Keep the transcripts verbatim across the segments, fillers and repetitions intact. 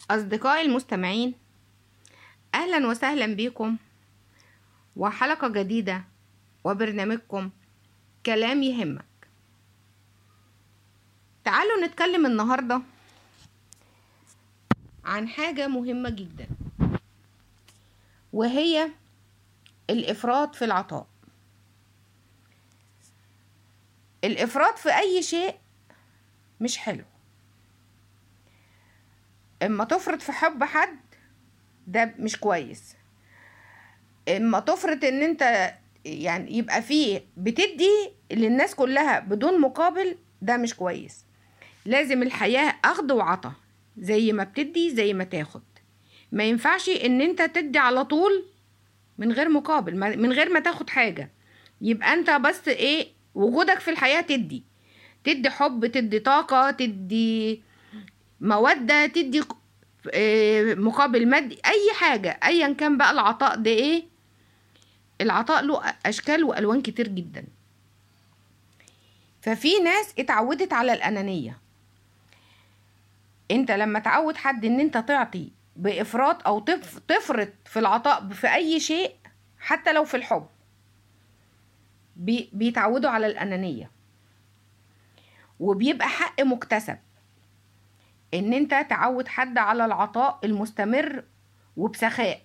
أصدقائي المستمعين، أهلا وسهلا بكم وحلقة جديدة وبرنامجكم كلام يهمك. تعالوا نتكلم النهاردة عن حاجة مهمة جدا، وهي الإفراط في العطاء. الإفراط في أي شيء مش حلو. اما تفرط في حب حد ده مش كويس. اما تفرط ان انت يعني يبقى فيه بتدي للناس كلها بدون مقابل، ده مش كويس. لازم الحياة اخد وعطا، زي ما بتدي زي ما تاخد. ما ينفعش ان انت تدي على طول من غير مقابل، من غير ما تاخد حاجة. يبقى انت بس ايه وجودك في الحياة، تدي تدي حب، تدي طاقة، تدي مودة، تدي مقابل مادي، اي حاجة ايا كان بقى العطاء ده ايه. العطاء له اشكال والوان كتير جدا. ففي ناس اتعودت على الانانية. انت لما تعود حد ان انت تعطي بافراط او تفرط في العطاء في اي شيء، حتى لو في الحب، بي بيتعودوا على الانانية، وبيبقى حق مكتسب ان انت تعود حد على العطاء المستمر وبسخاء.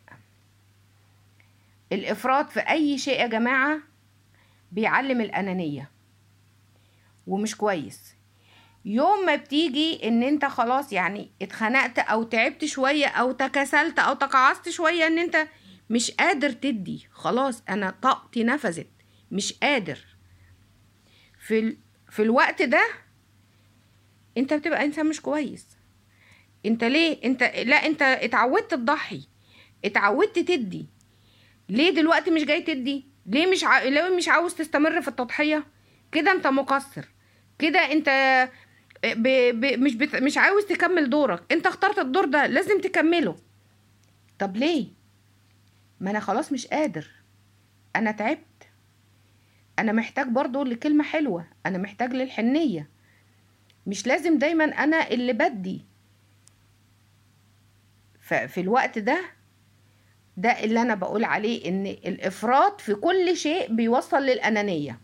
الافراط في اي شيء يا جماعة بيعلم الانانية ومش كويس. يوم ما بتيجي ان انت خلاص يعني اتخنقت او تعبت شوية او تكسلت او تقاعست شوية، ان انت مش قادر تدي، خلاص انا طاقتي نفذت، مش قادر. في ال... في الوقت ده انت بتبقى انسان مش كويس. انت ليه انت لا انت اتعودت تضحي، اتعودت تدي، ليه دلوقتي مش جاي تدي؟ ليه مش ع... ليه مش عاوز تستمر في التضحية؟ كده انت مقصر، كده انت ب... ب... مش بت... مش عاوز تكمل دورك. انت اخترت الدور ده، لازم تكمله. طب ليه؟ ما انا خلاص مش قادر، انا تعبت، انا محتاج برضو لكلمة حلوة، انا محتاج للحنية. مش لازم دايما انا اللي بدي. ففي الوقت ده ده اللي انا بقول عليه ان الافراط في كل شيء بيوصل للانانية.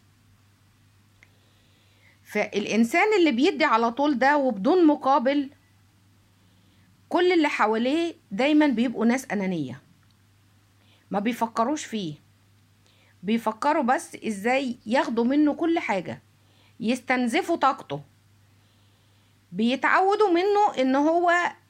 فالإنسان اللي بيدي على طول ده وبدون مقابل، كل اللي حواليه دايما بيبقوا ناس أنانية، ما بيفكروش فيه، بيفكروا بس إزاي ياخدوا منه كل حاجة، يستنزفوا طاقته، بيتعودوا منه إن هو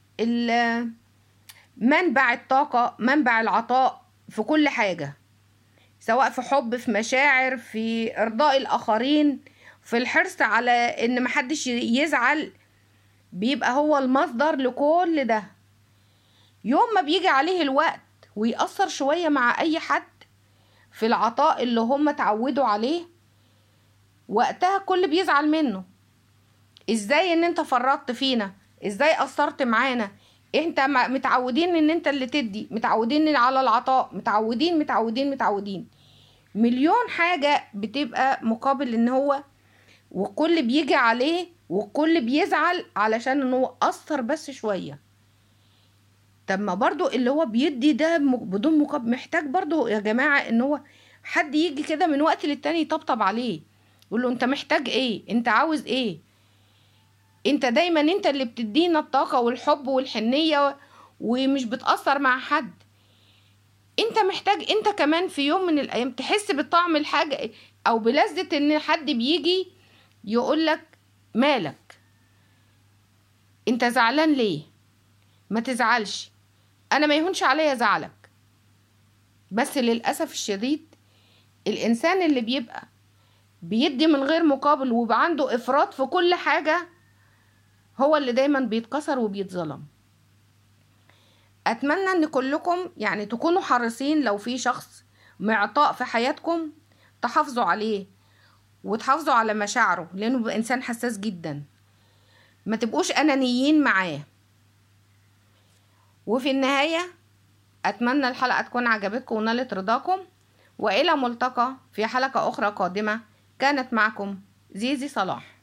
منبع الطاقة، منبع العطاء في كل حاجة، سواء في حب، في مشاعر، في إرضاء الآخرين، في الحرص على إن محدش يزعل. بيبقى هو المصدر لكل ده. يوم ما بيجي عليه الوقت ويأثر شوية مع أي حد في العطاء اللي هم تعودوا عليه، وقتها كل بيزعل منه. ازاي ان انت فرطت فينا؟ ازاي أثرت معانا؟ انت متعودين ان انت اللي تدي، متعودين على العطاء، متعودين متعودين متعودين مليون حاجة بتبقى مقابل ان هو، وكل بيجي عليه وكل بيزعل علشان ان هو أثر بس شوية. طب ما برضو اللي هو بيدي ده بدون مقابل محتاج برضو يا جماعة ان هو حد يجي كده من وقت للتاني يطبطب عليه، يقول له انت محتاج ايه، انت عاوز ايه. انت دايما انت اللي بتدينا الطاقة والحب والحنية ومش بتأثر مع حد. انت محتاج انت كمان في يوم من الايام تحس بطعم الحاجة او بلذة ان حد بيجي يقولك مالك، انت زعلان ليه؟ ما تزعلش، انا ما يهونش عليا زعلك. بس للأسف الشديد الإنسان اللي بيبقى بيدي من غير مقابل ويبقى عنده إفراط في كل حاجة، هو اللي دايما بيتكسر وبيتظلم. أتمنى أن كلكم يعني تكونوا حريصين، لو في شخص معطاء في حياتكم تحافظوا عليه وتحافظوا على مشاعره، لأنه بيبقى إنسان حساس جدا. ما تبقوش أنانيين معاه. وفي النهاية أتمنى الحلقة تكون عجبتكم ونالت رضاكم، وإلى ملتقى في حلقة أخرى قادمة. كانت معكم زيزي صلاح.